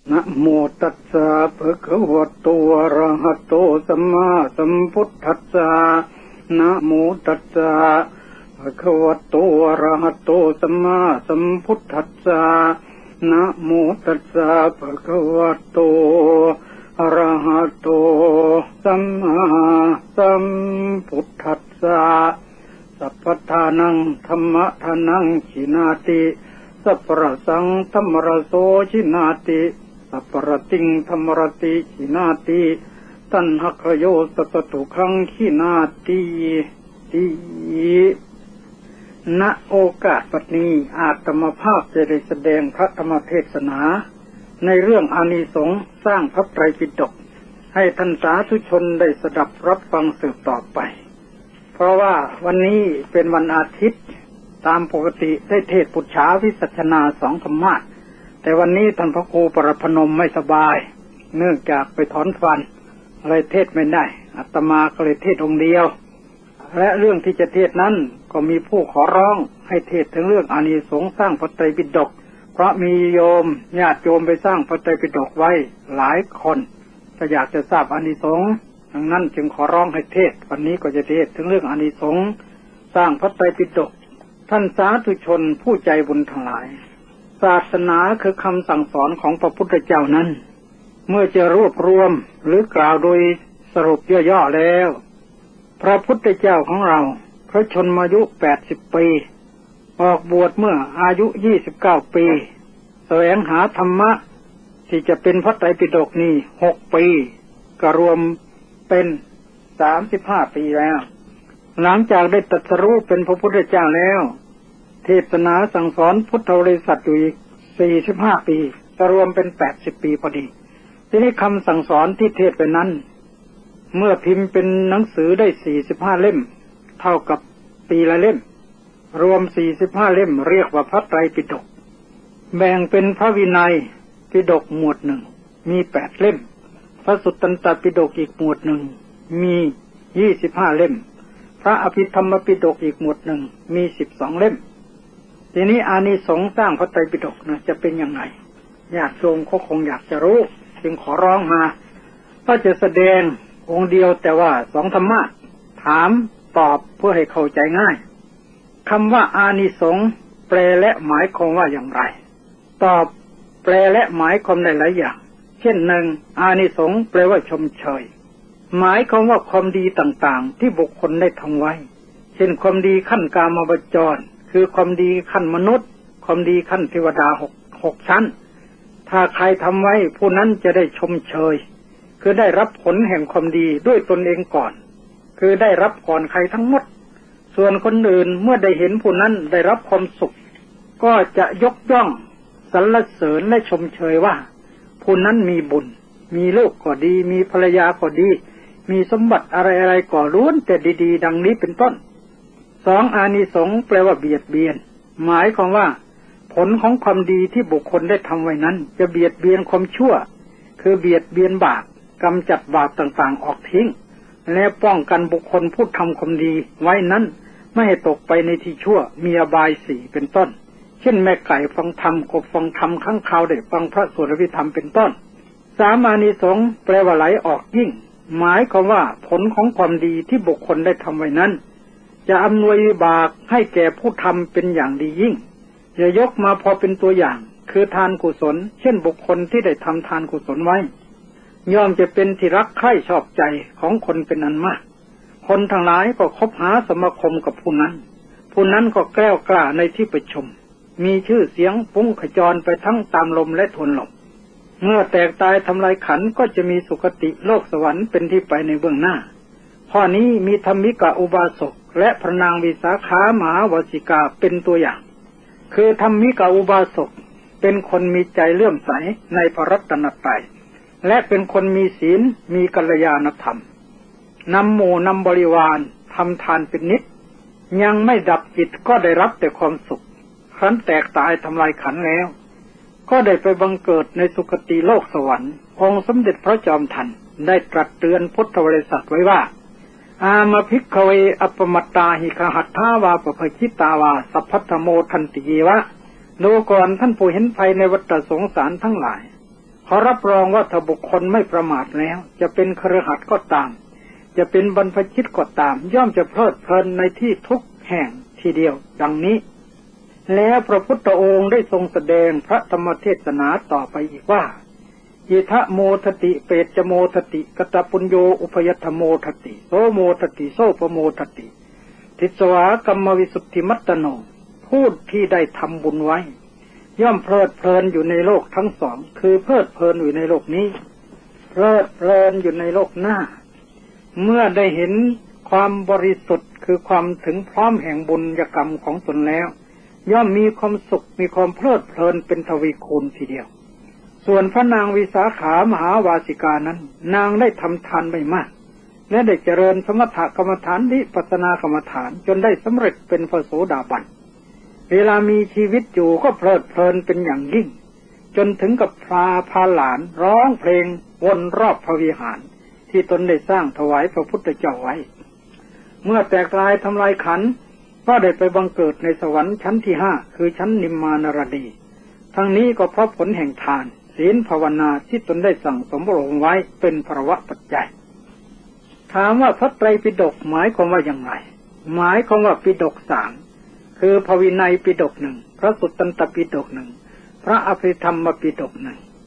นะโมตัสสะภะคะวะโตอะระหะโตสัมมาสัมพุทธัสสะนะโมตัสสะภะคะวะโตอะระหะโตสัมมาสัมพุทธัสสะนะโมตัสสะภะคะวะโตอะระหะโตสัมมาสัมพุทธัสสะสัพพทานังธัมมะทานังชินาติสัพพะสังธัมมรโสชินาติสัพพะติงธัมมรติชินาติตัณหคโยสัตตุขังชินาติติณโอกาสบัดนี้อาตมาภาพจะได้แสดงพระธรรมเทศนาในเรื่องอานิสงส์สร้างพระไตรปิฎกให้ท่านสาธุชนได้สดับรับฟังสืบต่อไปเพราะว่าวันนี้เป็นวันอาทิตย์ตามปกติได้เทศน์ปุจฉาวิสัชนา2 ธรรมาสน์แต่วันนี้ท่านพระครูประพนมไม่สบายเนื่องจากไปถอนฟันเลยเทศไม่ได้อาตมาก็เลยเทศองค์เดียวและเรื่องที่จะเทศนั้นก็มีผู้ขอร้องให้เทศถึงเรื่องอานิสงส์สร้างพระไตรปิฎกเพราะมีโยมญาติโยมไปสร้างพระไตรปิฎกไว้หลายคนก็อยากจะทราบอานิสงส์ดังนั้นจึงขอร้องให้เทศวันนี้ก็จะเทศถึงเรื่องอานิสงส์สร้างพระไตรปิฎกท่านสาธุชนผู้ใจบุญทั้งหลายศาสนาคือคำสั่งสอนของพระพุทธเจ้านั้นเมื่อจะรวบรวมหรือกล่าวโดยสรุปย่อๆแล้วพระพุทธเจ้าของเราพระชนมายุ80 ปีออกบวชเมื่ออายุ29 ปีแสวงหาธรรมะที่จะเป็นพระไตรปิฎกนี้6 ปีก็รวมเป็น35 ปีแล้วหลังจากได้ตรัสรู้เป็นพระพุทธเจ้าแล้วเทศนาสั่งสอนพุทธบริษัทอยู่อีก45 ปีก็รวมเป็น80 ปีพอดีทีนี้คำสั่งสอนที่เทศไปนั้นเมื่อพิมพ์เป็นหนังสือได้45 เล่มเท่ากับปีละเล่มรวม45 เล่มเรียกว่าพระไตรปิฎกแบ่งเป็นพระวินัยปิฎกหมวดหนึ่งมี8 เล่มพระสุตตันตปิฎกอีกหมวดหนึ่งมี25 เล่มพระอภิธรรมปิฎกอีกหมวดหนึ่งมี12 เล่มทีนี้อานิสงส์สร้างพระไตรปิฎกจะเป็นยังไงญาติโยมเขาคงอยากจะรู้จึงขอร้องมาก็จะแสดงองค์เดียวแต่ว่า2 ธรรมะถามตอบเพื่อให้เข้าใจง่ายคำว่าอานิสงส์แปลและหมายความว่าอย่างไรตอบแปลและหมายความได้หลายอย่างเช่น1อานิสงส์แปลว่าชมเชยหมายความว่าความดีต่างๆที่บุคคลได้ทำไว้เช่นความดีขั้นกามวจรคือความดีขั้นมนุษย์ความดีขั้นเทวดา6 ชั้นถ้าใครทำไว้ผู้นั้นจะได้ชมเชยคือได้รับผลแห่งความดีด้วยตนเองก่อนคือได้รับก่อนใครทั้งหมดส่วนคนอื่นเมื่อได้เห็นผู้นั้นได้รับความสุขก็จะยกย่องสรรเสริญและชมเชยว่าผู้นั้นมีบุญมีลูกก็ดีมีภรรยาก็ดีมีสมบัติอะไรๆก็ล้วนแต่ดีๆดังนี้เป็นต้น2อานิสงส์แปลว่าเบียดเบียนหมายความว่าผลของความดีที่บุคคลได้ทำไว้นั้นจะเบียดเบียนความชั่วคือเบียดเบียนบาปกำจัดบาปต่างๆออกทิ้งและป้องกันบุคคลผู้ทำความดีไว้นั้นไม่ให้ตกไปในที่ชั่วมีอบาย4เป็นต้นเช่นแม่ไก่ฟังธรรมกบฟังธรรมข้างคาวได้ฟังพระสวดอภิธรรมเป็นต้น3อานิสงส์แปลว่าไหลออกยิ่งหมายความว่าผลของความดีที่บุคคลได้ทำไว้นั้นจะอำนวยวิบากให้แก่ผู้ทำเป็นอย่างดียิ่งจะยกมาพอเป็นตัวอย่างคือทานกุศลเช่นบุคคลที่ได้ทำทานกุศลไว้ย่อมจะเป็นที่รักใคร่ชอบใจของคนเป็นอันมากคนทั้งหลายก็คบหาสมาคมกับผู้นั้นก็แกล้วกล้าในที่ประชุมมีชื่อเสียงฟุ้งขจรไปทั้งตามลมและทวนลมเมื่อแตกตายทำลายขันธ์ก็จะมีสุคติโลกสวรรค์เป็นที่ไปในเบื้องหน้าข้อนี้มีธรรมิกะอุบาสกและพระนางวิสาขามหาวสิกาเป็นตัวอย่างคือธรรมิกะอุบาสกเป็นคนมีใจเลื่อมใสในพระรัตนตรัยและเป็นคนมีศีลมีกัลยาณธรรมนำหมู่นำบริวารทำทานเป็นนิจยังไม่ดับจิตก็ได้รับแต่ความสุขครั้นแตกตายทำลายขันธ์แล้วก็ได้ไปบังเกิดในสุคติโลกสวรรค์องค์สมเด็จพระจอมไตรได้ตรัสเตือนพุทธบริษัทไว้ว่าอามาภิกขเวอัปปมัตตาหิคหัตถาวาปภคิตาวาสัพพัทธโมทันติเยวะดูก่อนท่านผู้เห็นภัยในวัฏสงสารทั้งหลายขอรับรองว่าถ้าบุคคลไม่ประมาทแล้วจะเป็นคฤหัสถ์ก็ตามจะเป็นบรรพชิตก็ตามย่อมจะเพลิดเพลินในที่ทุกแห่งทีเดียวดังนี้แล้วพระพุทธองค์ได้ทรงแสดงพระธรรมเทศนาต่อไปอีกว่ายิทะโมทติเปจโมทติกตปุญโญอุปยัตถโมทติโสโมทติโสปโมทติทิสวากรรมวิสุทธิมัตตโนผู้ที่ได้ทำบุญไว้ย่อมเพลิดเพลินอยู่ในโลกทั้งสองคือเพลิดเพลินอยู่ในโลกนี้เพลิดเพลินอยู่ในโลกหน้าเมื่อได้เห็นความบริสุทธิ์คือความถึงพร้อมแห่งบุญกรรมของตนแล้วย่อมมีความสุขมีความเพลิดเพลินเป็นทวีคูณทีเดียวส่วนพระนางวิสาขามหาวาสิกานั้นนางได้ทำทานไม่มากและได้เจริญสมถกรรมฐานวิปัสสนากรรมฐานจนได้สำเร็จเป็นพระโสดาบันเวลามีชีวิตอยู่ก็เพลิดเพลินเป็นอย่างยิ่งจนถึงกับพาหลานร้องเพลงวนรอบพระวิหารที่ตนได้สร้างถวายพระพุทธเจ้าไว้เมื่อแตกลายทำลายขันธ์ก็ได้ไปบังเกิดในสวรรค์ชั้นที่5คือชั้นนิมมานรดีทั้งนี้ก็เพราะผลแห่งทานศีลภาวนาที่ตนได้สั่งสมบรมไว้เป็นภวะปัจจัยถามว่าพระไตรปิฎกหมายความว่าอย่างไรหมายความว่าปิฎก3คือพระวินัยปิฎก1พระสุตตันตปิฎก1พระอภิธรรมปิฎก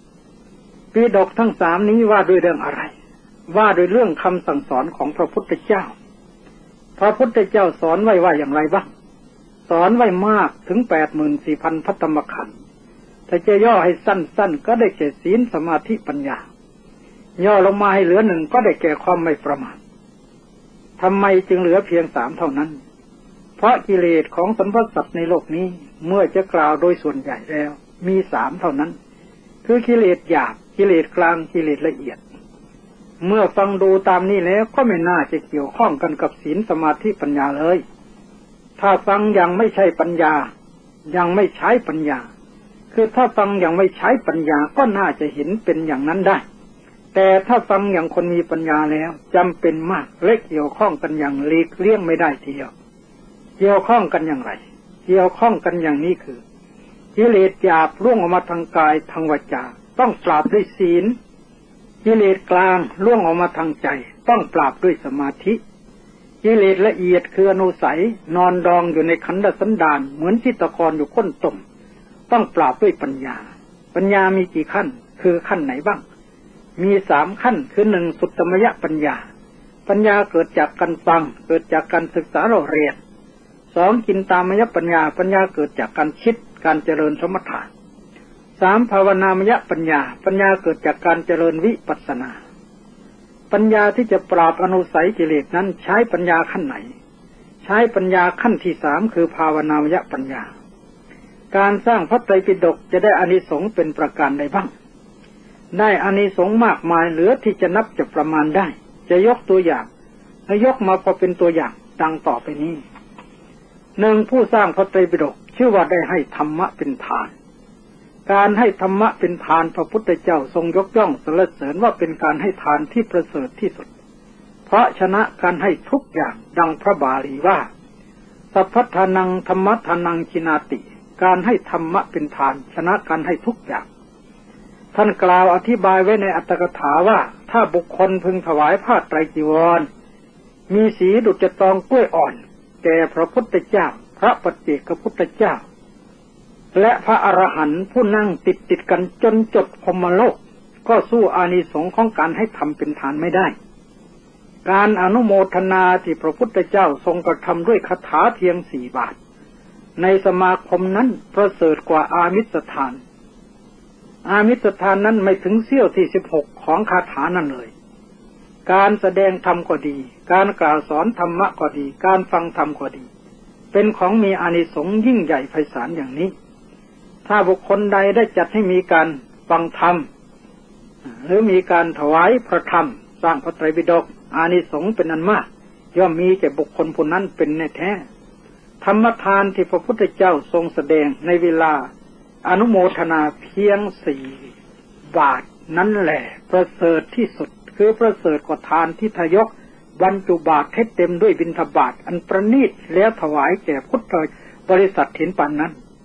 1ปิฎกทั้ง3นี้ว่าด้วยเรื่องอะไรว่าด้วยเรื่องคำสั่งสอนของพระพุทธเจ้าพระพุทธเจ้าสอนไว้ว่าอย่างไรบ้างสอนไว้มากถึง 84,000 พระธรรมขันธ์ถ้าจะย่อให้สั้นๆก็ได้แก่ศีลสมาธิปัญญาย่อลงมาให้เหลือ1ก็ได้แก่ความไม่ประมาททำไมจึงเหลือเพียง3เท่านั้นเพราะกิเลสของสรรพสัตว์ในโลกนี้เมื่อจะกล่าวโดยส่วนใหญ่แล้วมี3เท่านั้นคือกิเลสหยาบกิเลสกลางกิเลสละเอียดเมื่อฟังดูตามนี้แล้วก็ไม่น่าจะเกี่ยวข้องกันกับศีลสมาธิปัญญาเลยถ้าฟังยังไม่ใช่ปัญญายังไม่ใช้ปัญญาคือถ้าฟังยังไม่ใช้ปัญญาก็น่าจะเห็นเป็นอย่างนั้นได้แต่ถ้าฟังอย่างคนมีปัญญาแล้วจำเป็นมากและเกี่ยวข้องกันอย่างหลีกเลี่ยงไม่ได้ทีเดียวเกี่ยวข้องกันอย่างไรเกี่ยวข้องกันอย่างนี้คือกิเลสหยาบล่วงออกมาทางกายทางวาจาต้องปราบด้วยศีลกิเลสกลางล่วงออกมาทางใจต้องปราบด้วยสมาธิกิเลสละเอียดคืออนุสัยนอนดองอยู่ในขันธสันดานเหมือนที่ตะกอนอยู่ก้นตุ่มต้องปราบด้วยปัญญาปัญญามีกี่ขั้นคือขั้นไหนบ้างมี3ขั้นคือ1สุตตมยปัญญาปัญญาเกิดจากการฟังเกิดจากการศึกษาเราเรียน2จินตามยปัญญาปัญญาเกิดจากการคิดการเจริญสมถะ3ภาวนามยปัญญาปัญญาเกิดจากการเจริญวิปัสสนาปัญญาที่จะปราบอนุสัยกิเลสนั้นใช้ปัญญาขั้นไหนใช้ปัญญาขั้นที่3คือภาวนามยปัญญาการสร้างพระไตรปิฎกจะได้อานิสงส์เป็นประการใดบ้างได้อานิสงส์มากมายเหลือที่จะนับจะประมาณได้จะยกตัวอย่างให้ยกมาพอเป็นตัวอย่างดังต่อไปนี้1ผู้สร้างพระไตรปิฎกชื่อว่าได้ให้ธรรมะเป็นทานการให้ธรรมะเป็นทานพระพุทธเจ้าทรงยกย่องสรรเสริญว่าเป็นการให้ทานที่ประเสริฐที่สุดเพราะชนะการให้ทุกอย่างดังพระบาลีว่าสัพพทานังธรรมทานังชินาติการให้ธรรมะเป็นทานชนะการให้ทุกอย่างท่านกล่าวอธิบายไว้ในอัตถกถาว่าถ้าบุคคลพึงถวายผ้าไตรจีวรมีสีดุจตองกล้วยอ่อนแก่พระพุทธเจ้าพระปัจเจกพุทธเจ้าและพระอรหันต์ผู้นั่งติดกันจนจบพรหมโลกก็สู้อานิสงส์ของการให้ทำเป็นทานไม่ได้การอนุโมทนาที่พระพุทธเจ้าทรงกระทำด้วยคาถาเพียง4 บาทในสมาคมนั้นประเสริฐกว่าอามิสทานอามิสทานนั้นไม่ถึงเสี้ยวที่16ของคาถานั้นเลยการแสดงธรรมก็ดีการกล่าวสอนธรรมะก็ดีการฟังธรรมก็ดีเป็นของมีอานิสงส์ยิ่งใหญ่ไพศาลอย่างนี้ถ้าบุคคลใดได้จัดให้มีการฟังธรรมหรือมีการถวายพระธรรมสร้างพระไตรปิฎกอานิสงส์เป็นอันมากย่อมมีแก่บุคคลผู้นั้นเป็นแน่แท้ธรรมทานที่พระพุทธเจ้าทรงแสดงในเวลาอนุโมทนาเพียง4 บาทนั้นแหละประเสริฐที่สุดคือประเสริฐกว่าทานที่ทายกบรรจุบาตรให้เต็มด้วยบิณฑบาตอันประณีตแล้วถวายแก่พุทธบริษัทถินปานนั้น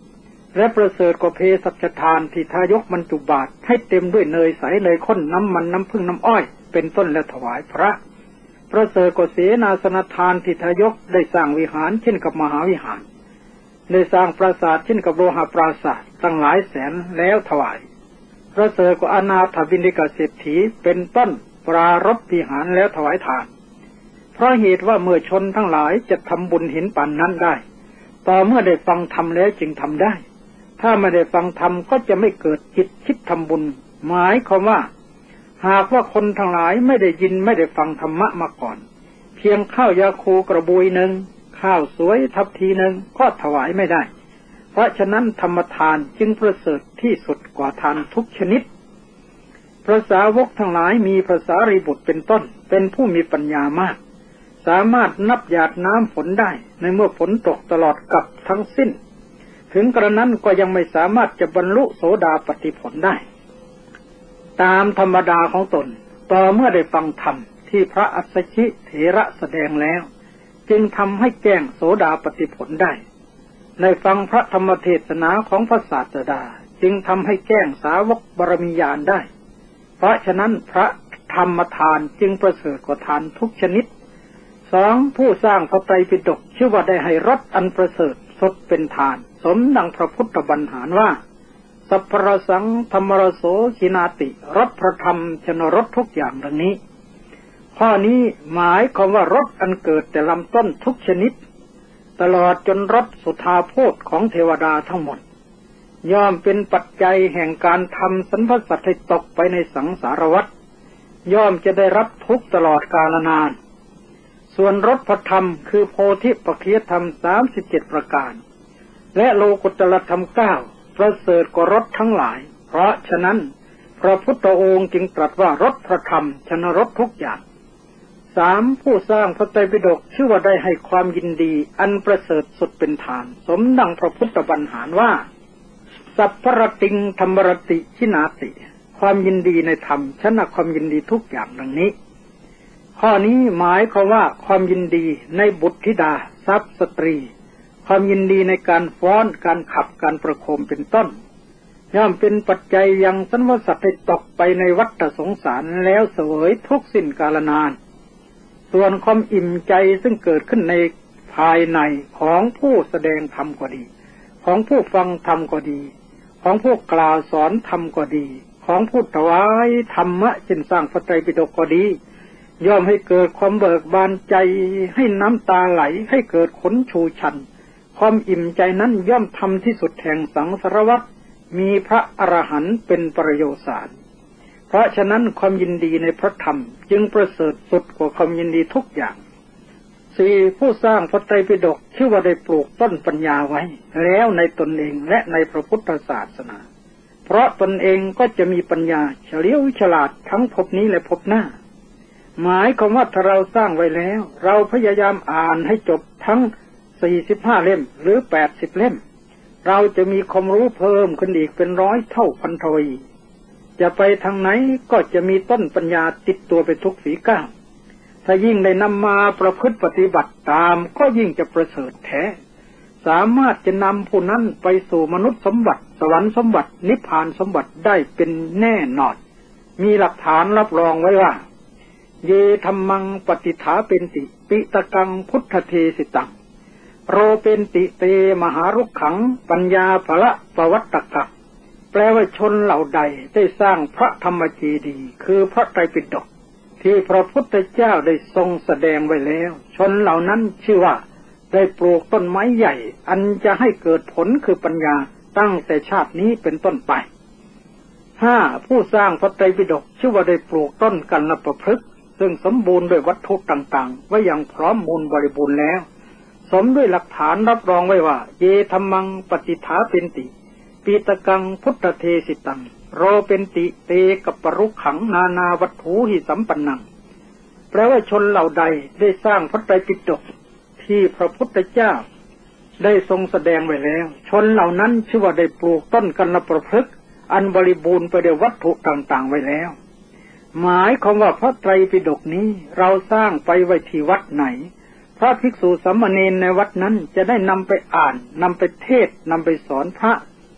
และประเสริฐกว่าเภสัชทานที่ทายกบรรจุบาตรให้เต็มด้วยเนยใสเนยข้นน้ำมันน้ำผึ้งน้ำอ้อยเป็นต้นและถวายพระประเสริฐกว่าเสนาสนทานที่ทายกได้สร้างวิหารเช่นกับมหาวิหารได้สร้างปราสาทเช่นกับโลหะปราสาทตั้งหลายแสนแล้วถวายประเสริฐกว่าอนาถบิณฑิกเศรษฐีเป็นต้นปรารภวิหารแล้วถวายทานเพราะเหตุว่าเมื่อชนทั้งหลายจะทำบุญเห็นปานนั้นได้ต่อเมื่อได้ฟังธรรมแล้วจึงทำได้ถ้าไม่ได้ฟังธรรมก็จะไม่เกิดจิตคิดทำบุญหมายความว่าหากว่าคนทั้งหลายไม่ได้ยินไม่ได้ฟังธรรมะมาก่อนเพียงข้าวยาคูกระบุยหนึ่งข้าวสวยทัพทีหนึ่งก็ถวายไม่ได้เพราะฉะนั้นธรรมทานจึงประเสริฐที่สุดกว่าทานทุกชนิดพระสาวกทั้งหลายมีพระสารีบุตรเป็นต้นเป็นผู้มีปัญญามากสามารถนับหยาดน้ำฝนได้ในเมื่อฝนตกตลอดกับทั้งสิ้นถึงกระนั้นก็ยังไม่สามารถจะบรรลุโสดาปัตติผลได้ตามธรรมดาของตนต่อเมื่อได้ฟังธรรมที่พระอัสสชิเถระแสดงแล้วจึงทำให้แจ้งโสดาปัตติผลได้ในฟังพระธรรมเทศนาของพระศาสดาจึงทำให้แจ้งสาวกบารมีญาณได้เพราะฉะนั้นพระธรรมทานจึงประเสริฐกว่าทานทุกชนิดสองผู้สร้างพระไตรปิฎกชื่อว่าได้ให้รสอันประเสริฐสดเป็นทานสมดังพระพุทธบัญหารว่าสัพพรสังธรรมรโสขินาติรสพระธรรมชนรสทุกอย่างดังนี้ข้อนี้หมายความว่ารสอันเกิดแต่ลำต้นทุกชนิดตลอดจนรสสุทาโพธของเทวดาทั้งหมดย่อมเป็นปัจจัยแห่งการทำสรรพสัตว์ให้ตกไปในสังสารวัฏย่อมจะได้รับทุกข์ตลอดกาลนานส่วนรสพระธรรมคือโพธิปัจจยธรรม37ประการและโลกุตตรธรรม9ประเสริฐกว่ารสทั้งหลายเพราะฉะนั้นพระพุทธองค์จึงตรัสว่ารสพระธรรมชนะรสทุกอย่างสามผู้สร้างพระไตรปิฎกชื่อว่าได้ให้ความยินดีอันประเสริฐสุดเป็นฐานสมดังพระพุทธบัญหารว่าสัพพรติงธรรมรติชินาติความยินดีในธรรมชนะความยินดีทุกอย่างดังนี้ข้อนี้หมายความว่าความยินดีในบุตรธิดาทรัพย์สตรีความยินดีในการฟ้อนการขับการประโคมเป็นต้นย่อมเป็นปัจจัยยังสรรพสัตว์ให้ตกไปในวัฏสงสารแล้วเสวยทุกสิ้นกาลนานส่วนความอิ่มใจซึ่งเกิดขึ้นในภายในของผู้แสดงธรรมก็ดีของผู้ฟังธรรมก็ดีของผู้กล่าวสอนธรรมก็ดีของผู้ถวายธรรมะเช่นสร้างพระไตรปิฎกก็ดีย่อมให้เกิดความเบิกบานใจให้น้ำตาไหลให้เกิดขนชูชันความอิ่มใจนั้นย่อมทำที่สุดแห่งสังสารวัฏมีพระอรหันต์เป็นประโยชน์เพราะฉะนั้นความยินดีในพระธรรมจึงประเสริฐสุดกว่าความยินดีทุกอย่างสี่ผู้สร้างพระไตรปิฎกชื่อว่าได้ปลูกต้นปัญญาไว้แล้วในตนเองและในพระพุทธศาสนาเพราะตนเองก็จะมีปัญญาเฉลียวฉลาดทั้งภพนี้และภพหน้าหมายความว่าถ้าเราสร้างไว้แล้วเราพยายามอ่านให้จบทั้ง45เล่มหรือ80เล่มเราจะมีความรู้เพิ่มขึ้นอีกเป็น100 เท่าพันทวีจะไปทางไหนก็จะมีต้นปัญญาติดตัวไปทุกฝีก้าวถ้ายิ่งได้นำมาประพฤติปฏิบัติตามก็ยิ่งจะประเสริฐแท้สามารถจะนำผู้นั้นไปสู่มนุษย์สมบัติสวรรค์สมบัตินิพพานสมบัติได้เป็นแน่นอนมีหลักฐานรับรองไว้ว่าเยธัมมังปฏิฐาเป็นติปิตกังพุทธเทสิตังโรเป็นติเตมหารุกขังปัญญาภละปวัตตกังแปลว่าชนเหล่าใดได้สร้างพระธรรมเจดีย์คือพระไตรปิฎกที่พระพุทธเจ้าได้ทรงแสดงไว้แล้วชนเหล่านั้นชื่อว่าได้ปลูกต้นไม้ใหญ่อันจะให้เกิดผลคือปัญญาตั้งแต่ชาตินี้เป็นต้นไปห้าผู้สร้างพระไตรปิฎกชื่อว่าได้ปลูกต้นกัณปพฤกษ์ซึ่งสมบูรณ์ด้วยวัตถุต่างๆไว้อย่างพร้อมมูลบริบูรณ์แล้วสมด้วยหลักฐานรับรองไว้ว่าเยธัมมังปฏิฐาเป็นติปีตกังพุทธเทสิตังโรเป็นติเตกับปรุขังนานาวัตถุหิสัมปันนังแปลว่าชนเหล่าใดได้สร้างพระไตรปิฎกที่พระพุทธเจ้าได้ทรงแสดงไว้แล้วชนเหล่านั้นชื่อว่าได้ปลูกต้นกัณปพฤกษ์อันบริบูรณ์ไปด้วยวัตถุต่างๆไว้แล้วหมายความว่าพระไตรปิฎกนี้เราสร้างไปไว้ที่วัดไหนพระภิกษุสามเณรในวัดนั้นจะได้นำไปอ่านนำไปเทศน์นำไปสอนพระ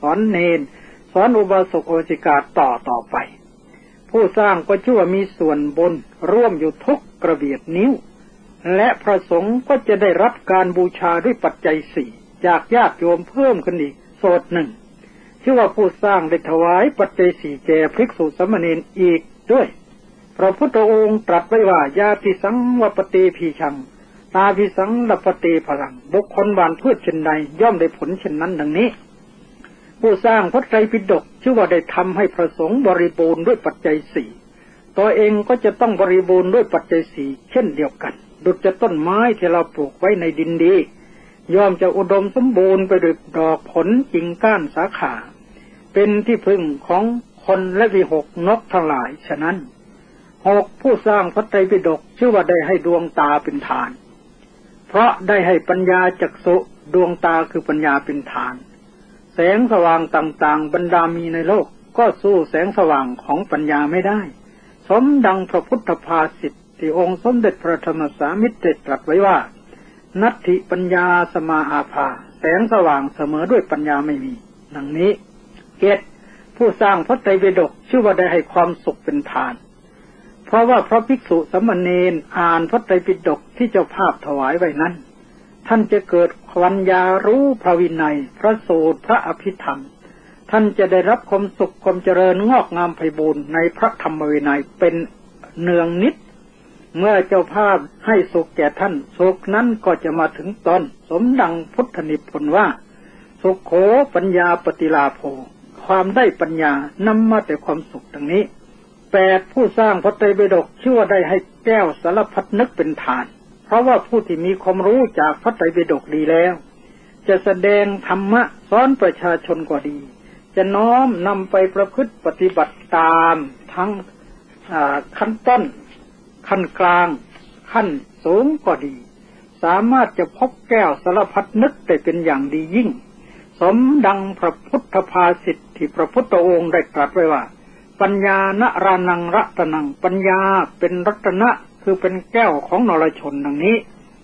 อนเณรสอนอุบาสกอุบาสิกาต่อไปผู้สร้างก็ชื่อว่ามีส่วนบุญร่วมอยู่ทุกกระเบียดนิ้วและพระสงฆ์ก็จะได้รับการบูชาด้วยปัจจัยสี่จากญาติโยมเพิ่มขึ้นอีกโสดหนึ่งชื่อว่าผู้สร้างได้ถวายปัจจัยสี่แก่ภิกษุสามเณรอีกด้วยพระพุทธองค์ตรัสไว้ว่ายาติสังวปฏิพีชังตาภิสังลปฏิพลังบุคคลหว่านพืชเช่นใดย่อมได้ผลเช่นนั้นดังนี้ผู้สร้างพระไตรปิฎกชื่อว่าได้ทำให้พระสงฆ์บริบูรณ์ด้วยปัจจัยสี่ตัวเองก็จะต้องบริบูรณ์ด้วยปัจจัยสี่เช่นเดียวกันดุจจะต้นไม้ที่เราปลูกไว้ในดินดีย่อมจะอุดมสมบูรณ์ไปด้วยดอกผลกิ่งก้านสาขาเป็นที่พึ่งของคนและวิหกนกทั้งหลายฉะนั้นหกผู้สร้างพระไตรปิฎกชื่อว่าได้ให้ดวงตาเป็นฐานเพราะได้ให้ปัญญาจักษุดวงตาคือปัญญาเป็นฐานแสงสว่างต่างๆบรรดามีในโลกก็สู้แสงสว่างของปัญญาไม่ได้สมดังพระพุทธภาษิตที่องค์สมเด็จพระธรรมสามิตรตรัสไว้ว่านัตถิปัญญาสมาอาภาแสงสว่างเสมอด้วยปัญญาไม่มีดังนี้เกตผู้สร้างพระไตรปิฎกชื่อว่าได้ให้ความสุขเป็นฐานเพราะว่าพระภิกษุสามเณรอ่านพระไตรปิฎกที่เจ้าภาพถวายไว้นั้นท่านจะเกิดปัญญารู้พระวินัยพระสูตรพระอภิธรรมท่านจะได้รับความสุขความเจริญงอกงามไพบูรณ์ในพระธรรมวินัยเป็นเนืองนิดเมื่อเจ้าภาพให้สุขแก่ท่านสุขนั้นก็จะมาถึงตนสมดังพุทธนิพนธ์ว่าสุขโขปัญญาปฏิลาโภความได้ปัญญานำมาแต่ความสุขดังนี้แปดผู้สร้างพระไตรปิฎกชื่อว่าได้ให้แก้วสารพัดนึกเป็นฐานเพราะว่าผู้ที่มีความรู้จากพระไตรปิฎกดีแล้วจะแสดงธรรมะสอนประชาชนก็ดีจะน้อมนำไปประพฤติปฏิบัติตามทั้งขั้นต้นขั้นกลางขั้นสูงก็ดีสามารถจะพบแก้วสารพัดนึกได้เป็นอย่างดียิ่งสมดังพระพุทธภาษิตที่พระพุทธองค์ได้ตรัสไว้ว่าปัญญาณรานังรัตนังปัญญาเป็นรัตนะคือเป็นแก้วของนรชนดังนี้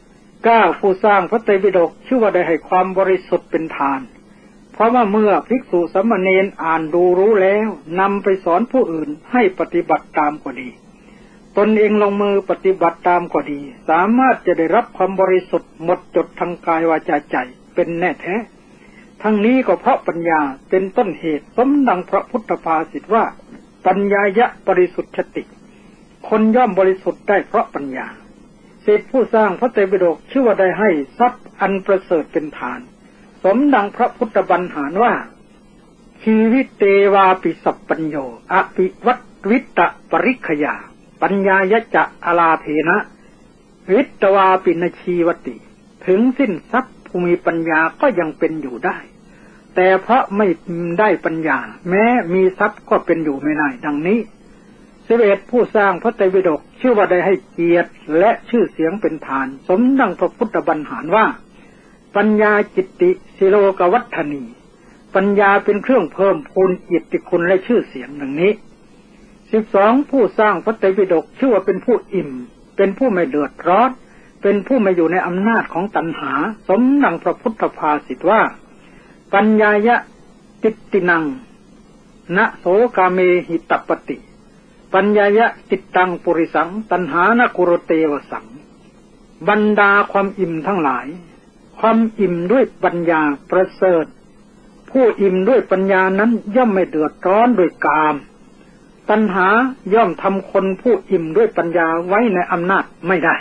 9ผู้สร้างพระไตรปิฎกชื่อว่าได้ให้ความบริสุทธิ์เป็นฐานเพราะว่าเมื่อภิกษุสามเณรอ่านดูรู้แล้วนำไปสอนผู้อื่นให้ปฏิบัติตามก็ดีตนเองลงมือปฏิบัติตามก็ดีสามารถจะได้รับความบริสุทธิ์หมดจดทางกายวาจาใจเป็นแน่แท้ทั้งนี้ก็เพราะปัญญาเป็นต้นเหตุสมดังพระพุทธภาษิตว่าปัญญายะบริสุทธิ์ชติคนย่อมบริสุทธิ์ได้เพราะปัญญา10ผู้สร้างพระไตรปิฎกชื่อว่าได้ให้ทรัพย์อันประเสริฐเป็นฐานสมดังพระพุทธบัญหารว่าชีวิตเตวาปิสัพปัญโยอภิวัตวิตตปริคยาปัญญายะจะอลาเพนะวิตวาปินชีวติถึงสิ้นทรัพย์ผู้มีปัญญาก็ยังเป็นอยู่ได้แต่เพราะไม่ได้ปัญญาแม้มีทรัพย์ก็เป็นอยู่ไม่ได้ดังนี้11ผู้สร้างพระไตรปิฎกชื่อว่าได้ให้เกียรติและชื่อเสียงเป็นฐานสมดังพระพุทธบัญหารว่าปัญญาจิตติสิโลกวัฏฏนีปัญญาเป็นเครื่องเพิ่มพูนจิตติคุณและชื่อเสียงดังนี้12ผู้สร้างพระไตรปิฎกชื่อว่าเป็นผู้อิ่มเป็นผู้ไม่เดือดร้อนเป็นผู้ไม่อยู่ในอำนาจของตัณหาสมดังพระพุทธภาษิตว่าปัญญายะติตินังนะโสกาเมหิตปติปัญญายะติตังปุริสังตัณหานกุรเตวสังบรรดาความอิ่มทั้งหลายความอิ่มด้วยปัญญาประเสริฐผู้อิ่มด้วยปัญญานั้นย่อมไม่เดือดร้อนด้วยกามตัณหาย่อมทำคนผู้อิ่มด้วยปัญญาไว้ในอำนาจไม่ได้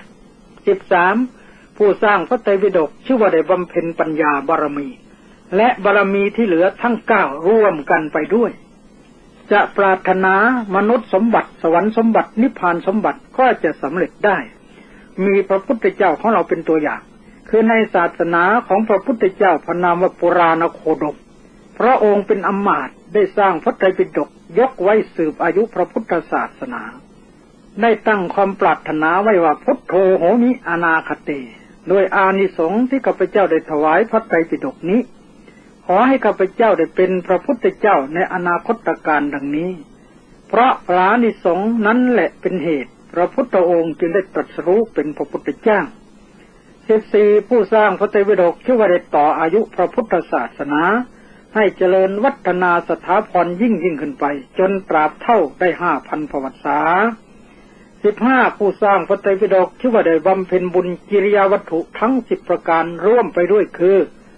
13ผู้สร้างพระไตรปิฎกชื่อว่าได้บำเพ็ญปัญญาบารมีและบารมีที่เหลือทั้ง9ร่วมกันไปด้วยจะปรารถนามนุษย์สมบัติสวรรค์สมบัตินิพพานสมบัติก็จะสำเร็จได้มีพระพุทธเจ้าของเราเป็นตัวอย่างคือในศาสนาของพระพุทธเจ้าพระนามว่าปุราณโคดมพระองค์เป็นอมาตย์ได้สร้างพระไตรปิฎกยกไว้สืบอายุพระพุทธศาสนาได้ตั้งความปรารถนาไว้ว่าพุทโธโหมิอนาคเตโดยอานิสงส์ที่ข้าพเจ้าได้ถวายพระไตรปิฎกนี้ขอให้ข้าพเจ้าได้เป็นพระพุทธเจ้าในอนาคตการดังนี้เพราะอานิสงส์นั้นแหละเป็นเหตุพระพุทธองค์จึงได้ตรัสรู้เป็นพระพุทธเจ้า14ผู้สร้างพระไตรปิฎกชื่อว่าได้ต่ออายุพระพุทธศาสนาใให้เจริญวัฒนาสถาพรยิ่งขึ้นไปจนตราบเท่าได้ 5,000 ประวัติศาสตร์15ผู้สร้างพระไตรปิฎกชื่อว่าได้บำเพ็ญบุญกิริยาวัตถุทั้ง10ประการร่วมไปด้วยคือ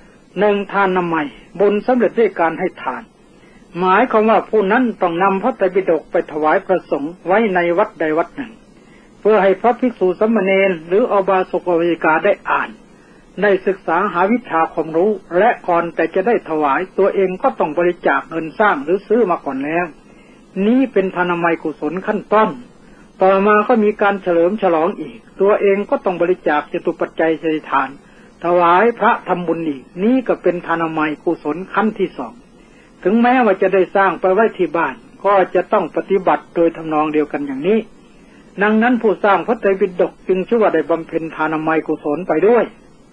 1. ทานน้ำใหม่บุญสำเร็จด้วยการให้ทานหมายความว่าผู้นั้นต้องนำพระไตรปิฎกไปถวายพระสงฆ์ไว้ในวัดใดวัดหนึ่งเพื่อให้พระภิกษุสามเณรหรืออุบาสกอุบาสิกาได้อ่านได้ศึกษาหาวิชาความรู้และก่อนแต่จะได้ถวายตัวเองก็ต้องบริจาคเงินสร้างหรือซื้อมาก่อนแล้วนี้เป็นทานามัยกุศลขั้นต้นต่อมาก็มีการเฉลิมฉลองอีกตัวเองก็ต้องบริจาคจตุปัจจัยใส่ทานถวายพระทำบุญอีกนี้ก็เป็นทานามัยกุศลขั้นที่สองถึงแม้ว่าจะได้สร้างไปไว้ที่บ้านก็จะต้องปฏิบัติโดยทำนองเดียวกันอย่างนี้ดังนั้นผู้สร้างพระไตรปิฎกจึงชื่อว่าได้บำเพ็ญทานามัยกุศลไปด้วย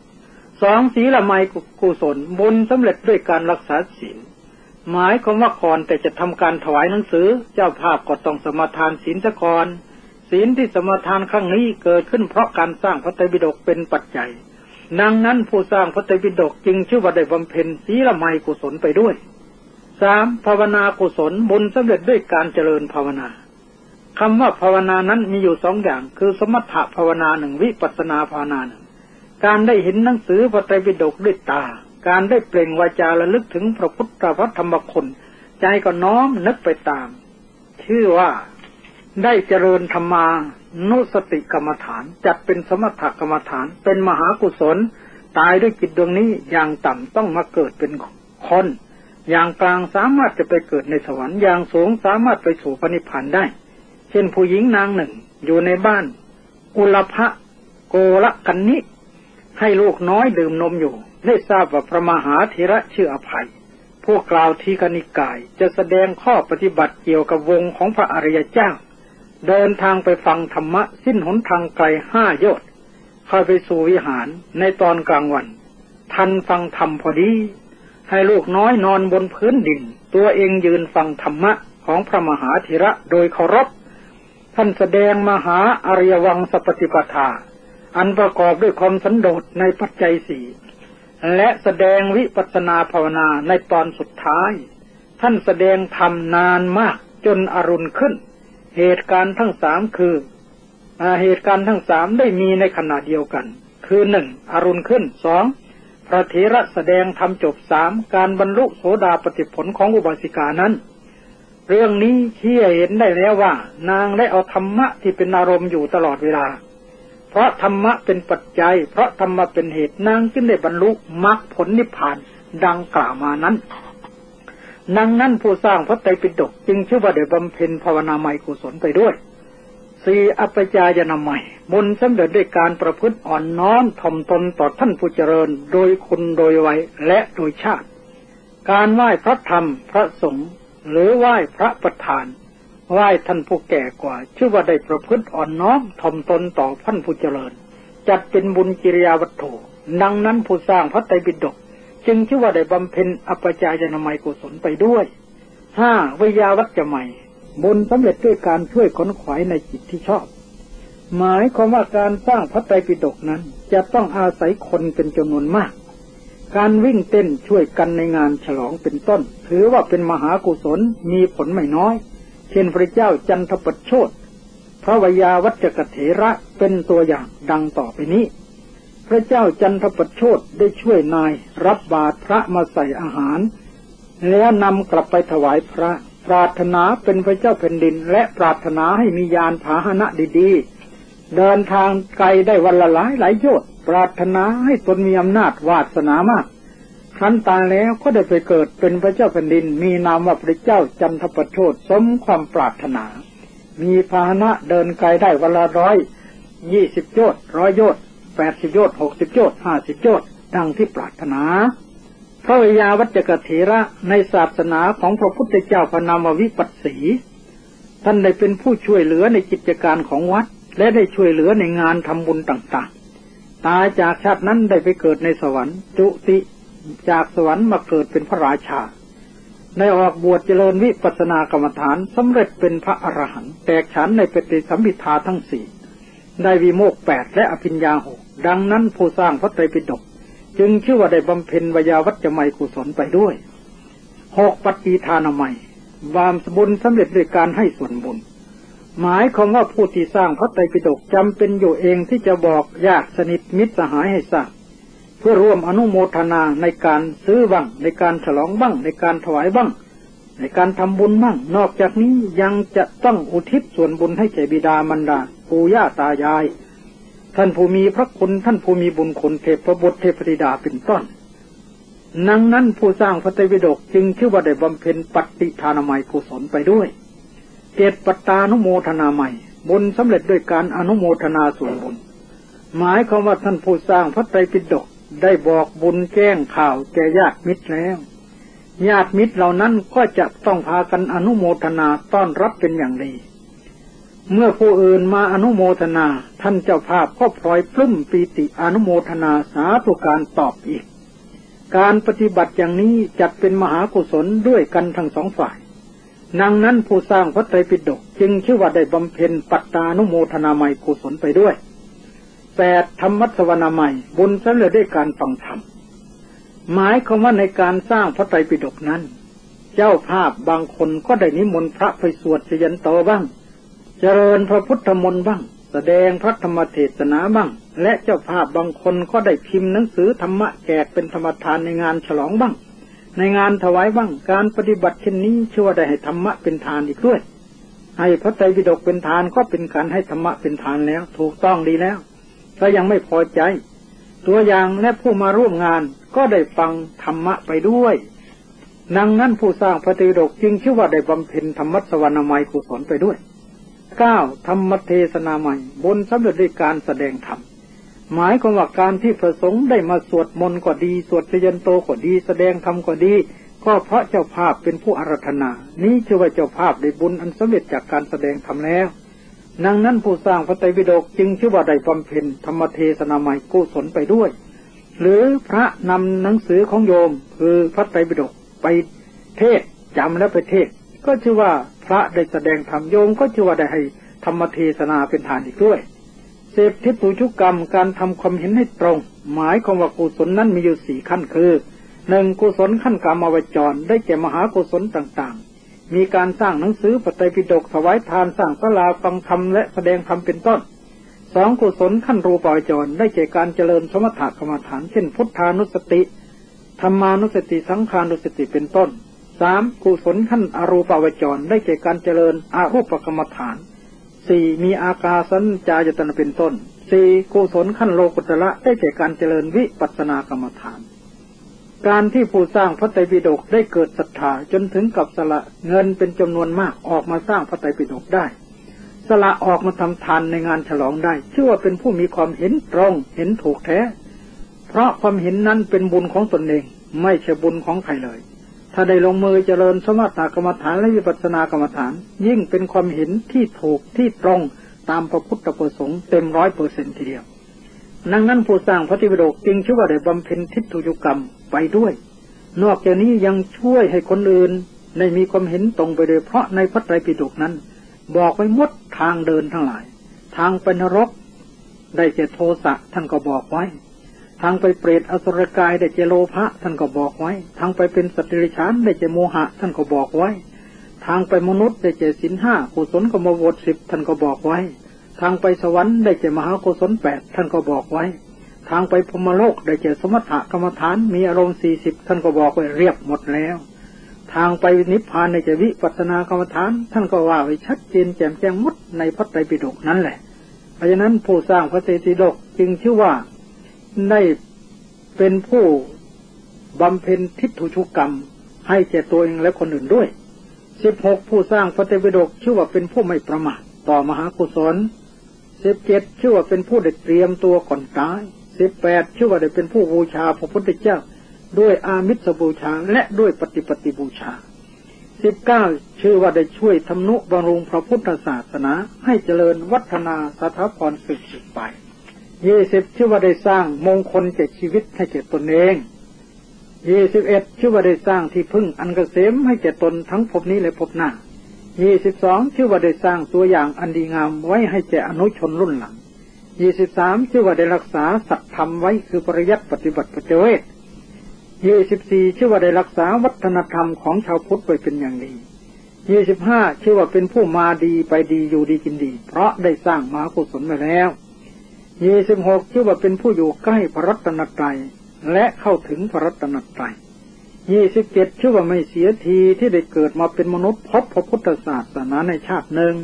2. ศีลมัยกุศลบุญสำเร็จด้วยการรักษาศีลหมายความว่าก่อนแต่จะทำการถวายหนังสือเจ้าภาพก็ต้องสมาทานศีลซะก่อนศีลที่สมาทานครั้งนี้เกิดขึ้นเพราะการสร้างพระไตรปิฎกเป็นปัจจัยดังนั้นผู้สร้างพระไตรปิฎกจึงชื่อว่าได้บำเพ็ญศีลมัยกุศลไปด้วย 3. ภาวนากุศลบุญสำเร็จด้วยการเจริญภาวนาคำว่าภาวนานั้นมีอยู่2อย่างคือสมถะภาวนา1วิปัสสนาภาวนา1การได้เห็นหนังสือพระไตรปิฎกด้วยตาการได้เปล่งวาจาระลึกถึงพระพุทธพระธรรมคุณใจก็น้อมนึกไปตามชื่อว่าได้เจริญธรรมานุสติกรรมฐานจัดเป็นสมถกรรมฐานเป็นมหากุศลตายด้วยจิตดวงนี้อย่างต่ำต้องมาเกิดเป็นคนอย่างกลางสามารถจะไปเกิดในสวรรค์อย่างสูงสามารถไปสู่พระนิพพานได้เช่นผู้หญิงนางหนึ่งอยู่ในบ้านอุลภะโกลกันนิให้ลูกน้อยดื่มนมอยู่ได้ทราบว่าพระมหาเถระชื่ออภัยผู้กล่าวทีฆนิกายจะแสดงข้อปฏิบัติเกี่ยวกับวงของพระอริยเจ้าเดินทางไปฟังธรรมะสิ้นหนทางไกล5 โยชน์เข้าไปสู่วิหารในตอนกลางวันทันฟังธรรมพอดีให้ลูกน้อยนอนบนพื้นดินตัวเองยืนฟังธรรมะของพระมหาเถระโดยเคารพท่านแสดงมหาอริยวังสปฏิปทาอันประกอบด้วยความสันโดษในปัจจัย4และแสดงวิปัสสนาภาวนาในตอนสุดท้ายท่านแสดงธรรมนานมากจนอรุณขึ้นเหตุการณ์ทั้ง3คือเหตุการณ์ทั้ง3ได้มีในขณะเดียวกันคือ1อรุณขึ้น2พระเถระแสดงธรรมจบ3การบรรลุโสดาปัตติผลของอุบาสิกานั้นเรื่องนี้ชี้ให้เห็นได้แล้วว่านางได้เอาธรรมะที่เป็นอารมณ์อยู่ตลอดเวลาเพราะธรรมะเป็นปัจจัยเพราะธรรมะเป็นเหตุนางจึงได้บรรลุมรรคผลนิพพานดังกล่าวมานั้นดังนั้นผู้สร้างพระไตรปิฎกจึงชื่อว่าได้บำเพ็ญภาวนามัยกุศลไปด้วย 4. อัปปจายนามัยบุญสำเร็จด้วยการประพฤติอ่อนน้อมถ่อมตนต่อท่านผู้เจริญโดยคุณโดยวัยและโดยชาติการไหว้พระธรรมพระสงฆ์หรือไหว้พระประธานไหว้ท่านผู้แก่กว่าชื่อว่าได้ประพฤติอ่อนน้อมถ่อมตนต่อท่านผู้เจริญจัดเป็นบุญกิริยาวัตถุดังนั้นผู้สร้างพระไตรปิฎกจึงชื่อว่าได้บำเพ็ญอัปปจายนามัยกุศลไปด้วย 5. วิยาวัจจะใหม่บุญสำเร็จด้วยการช่วยขนขวายในจิตที่ชอบหมายความว่าการสร้างพระไตรปิฎกนั้นจะต้องอาศัยคนเป็นจำนวนมากการวิ่งเต้นช่วยกันในงานฉลองเป็นต้นถือว่าเป็นมหากุศลมีผลไม่น้อยเช่นพระเจ้าจันทประโชติพระวิยาวัจกเถระเป็นตัวอย่างดังต่อไปนี้พระเจ้าจันทประโชติได้ช่วยนายรับบาตรพระมาใส่อาหารแล้วนำกลับไปถวายพระปรารถนาเป็นพระเจ้าแผ่นดินและปรารถนาให้มียานพาหนะดีๆเดินทางไกลได้วันละหลายโยชน์ปรารถนาให้ตนมีอำนาจวาสนามากครั้นตายแล้วก็ได้ไปเกิดเป็นพระเจ้าแผ่นดินมีนามว่าพระเจ้าจันทประโชติสมความปรารถนามีพาหนะเดินไกลได้วันละ120 โยชน์100 โยชน์80 โยชน์60 โยชน์50 โยชน์ดังที่ปรารถนาพระวิยาวัจกเถระในศาสนาของพระพุทธเจ้าพระนามวิปัสสีท่านได้เป็นผู้ช่วยเหลือในกิจการของวัดและได้ช่วยเหลือในงานทำบุญต่างๆตายจากชาตินั้นได้ไปเกิดในสวรรค์จุติจากสวรรค์มาเกิดเป็นพระราชาได้ออกบวชเจริญวิปัสสนากรรมฐานสำเร็จเป็นพระอรหันต์แตกฉานในปฏิสัมภิทาทั้ง4ได้วิโมกข์8และอภิญญา6ดังนั้นผู้สร้างพระไตรปิฎกจึงชื่อว่าได้บำเพ็ญวิยาวัจจะมัยกุศลไปด้วย 6. ปฏิทานามัยบามบุญสำเร็จด้วยการให้ส่วนบุญหมายความว่าผู้ที่สร้างพระไตรปิฎกจำเป็นอยู่เองที่จะบอกญาติสนิทมิตรสหายให้ทราบเพื่อร่วมอนุโมทนาในการซื้อบ้างในการฉลองบ้างในการถวายบ้างในการทำบุญบ้างนอกจากนี้ยังจะต้องอุทิศส่วนบุญให้แก่บิดามารดาปู่ย่าตายายท่านผู้มีพระคุณท่านผู้มีบุญคุณเทพบุตรเทพธิดาเป็นต้นดังนั้นผู้สร้างพระไตรปิฎกจึงชื่อว่าได้บำเพ็ญปฏิทานามัยกุศลไปด้วยเจตปตานุโมทนาใหม่บุญสำเร็จด้วยการอนุโมทนาส่วนบุญหมายความว่าท่านผู้สร้างพระไตรปิฎกได้บอกบุญแจ้งข่าวแก่ญาติมิตรแล้วญาติมิตรเหล่านั้นก็จะต้องพากันอนุโมทนาต้อนรับเป็นอย่างดีเมื่อผู้อื่นมาอนุโมทนาท่านเจ้าภาพก็พลอยปลื้มปีติอนุโมทนาสาธุการตอบอีกการปฏิบัติอย่างนี้จัดเป็นมหากุศลด้วยกันทั้งสองฝ่ายดังนั้นผู้สร้างพระไตรปิฎกจึงชื่อว่าได้บำเพ็ญปัตตานุโมทนาไมยกุศลไปด้วย 8. ธรรมัสสวนาไมยบุญสำเร็จด้วยการฟังธรรมหมายความว่าในการสร้างพระไตรปิฎกนั้นเจ้าภาพบางคนก็ได้นิมนต์พระไปสวดสยันโตบ้างเจริญพระพุทธมนต์บ้างแสดงพระธรรมเทศนาบ้างและเจ้าภาพบางคนก็ได้พิมพ์หนังสือธรรมะแจกเป็นธรรมทานในงานฉลองบ้างในงานถวายบ้างการปฏิบัติเช่นนี้ชื่อว่าได้ให้ธรรมะเป็นทานอีกด้วยให้พระไตรปิฎกเป็นทานก็เป็นการให้ธรรมะเป็นทานแล้วถูกต้องดีแล้วถ้ายังไม่พอใจตัวอย่างและผู้มาร่วมงานก็ได้ฟังธรรมะไปด้วยดังนั้นผู้สร้างพระไตรปิฎกจึงชื่อว่าได้บำเพ็ญธรรมัสสวนามัยกุศลไปด้วย 9. ธรรมเทศนาใหม่บุญสำเร็จด้วยการแสดงธรรมหมายความว่าการที่พระสงฆ์ได้มาสวดมนต์ก็ดีสวดสยันโตก็ดีแสดงธรรมก็ดีก็เพราะเจ้าภาพเป็นผู้อาราธนานี้ชื่อว่าเจ้าภาพได้บุญอันสำเร็จจากการแสดงธรรมแล้วดังนั้นผู้สร้างพระไตรปิฎกจึงชื่อว่าได้บำเพ็ญธรรมเทศนาใหม่กุศลไปด้วยหรือพระนำหนังสือของโยมคือพระไตรปิฎกไปเทศจำแล้วไปเทศก็ชื่อว่าพระได้แสดงธรรมโยมก็ชื่อว่าได้ให้ธรรมเทศนาเป็นทานอีกด้วยเสพทิฏฐุชุกรรมการทำความเห็นให้ตรงหมายความว่ากุศลนั้นมีอยู่4ขั้นคือ 1. กุศลขั้นกามวจรได้แก่มหากุศลต่างๆมีการสร้างหนังสือพระไตรปิฎกถวายทานสร้างศาลาฟังธรรมและแสดงธรรมเป็นต้น 2. กุศลขั้นรูปาวจรได้แก่การเจริญสมถกรรมฐานเช่นพุทธานุสติธรรมานุสติสังขานุสติเป็นต้น 3. กุศลขั้นอรูปาวจรได้แก่การเจริญอารูปกรรมฐาน 4. มีอากาสัญจายตนะเป็นต้น 4. กุศลขั้นโลกุตระได้แก่การเจริญวิปัสสนากรรมฐานการที่ผู้สร้างพระไตรปิฎกได้เกิดศรัทธาจนถึงกับสละเงินเป็นจำนวนมากออกมาสร้างพระไตรปิฎกได้สละออกมาทำทานในงานฉลองได้ชื่อว่าเป็นผู้มีความเห็นตรงเห็นถูกแท้เพราะความเห็นนั้นเป็นบุญของตนเองไม่ใช่บุญของใครเลยถ้าได้ลงมือเจริญสมถกรรมฐานและวิปัสสนากรรมฐานยิ่งเป็นความเห็นที่ถูกที่ตรงตามพระพุทธประสงค์เต็ม 100% ทีเดียวดังนั้นผู้สร้างพระไตรปิฎกจึงชื่อว่าได้บำเพ็ญทิฏฐุชุกรรมไปด้วยนอกจากนี้ยังช่วยให้คนอื่นได้มีความเห็นตรงไปโดยเพราะในพระไตรปิฎกนั้นบอกไว้หมดทางเดินทั้งหลายทางไปนรกได้แก่โทสะท่านก็บอกไว้ทางไปเปรตอสุรกายได้แก่โลภะท่านก็บอกไว้ทางไปเป็นสัตว์เดรัจฉานได้แก่โมหะท่านก็บอกไว้ทางไปมนุษย์ได้แก่ศีล 5กุศลกรรมบท10ท่านก็บอกไว้ทางไปสวรรค์ได้แก่มหากุศล8ท่านก็บอกไว้ทางไปพรหมโลกได้แก่สมถกรรมฐานมีอารมณ์40ท่านก็บอกไว้เรียบหมดแล้วทางไปนิพพานได้แก่วิปัสสนากรรมฐานท่านก็ว่าไว้ชัดเจนแจ่มแจ้งหมดในพระไตรปิฎกนั่นแหละเพราะฉะนั้นผู้สร้างพระไตรปิฎกจึงชื่อว่าได้เป็นผู้บำเพ็ญทิฏฐุชุกรรมให้แก่ตัวเองและคนอื่นด้วย16ผู้สร้างพระไตรปิฎกชื่อว่าเป็นผู้ไม่ประมาทต่อมหากุศล17ชื่อว่าเป็นผู้ได้เตรียมตัวก่อนตาย18ชื่อว่าได้เป็นผู้บูชาพระพุทธเจ้าด้วยอามิสบูชาและด้วยปฏิปติบูชา19ชื่อว่าได้ช่วยทำนุบำรุงพระพุทธศาสนาให้เจริญวัฒนาสถาพรสืบไป20ชื่อว่าได้สร้างมงคลแก่ชีวิตให้แก่ตนเอง21ชื่อว่าได้สร้างที่พึ่งอันเกษมให้แก่ตนทั้งภพนี้และภพหน้า22ชื่อว่าได้สร้างตัวอย่างอันดีงามไว้ให้แก่อนุชนรุ่นหลัง23ชื่อว่าได้รักษาสัตธรรมไว้คือปริยัติปฏิบัติปัจเจเวท 24ชื่อว่าได้รักษาวัฒนธรรมของชาวพุทธไว้เป็นอย่างดี25ชื่อว่าเป็นผู้มาดีไปดีอยู่ดีกินดีเพราะได้สร้างมหากุศลมาแล้ว26ชื่อว่าเป็นผู้อยู่ใกล้พระรัตนตรัยและเข้าถึงพระรัตนตรัย27ชื่อว่าไม่เสียทีที่ได้เกิดมาเป็นมนุษย์พบพระพุทธศาสนาในชาติหนึ่ง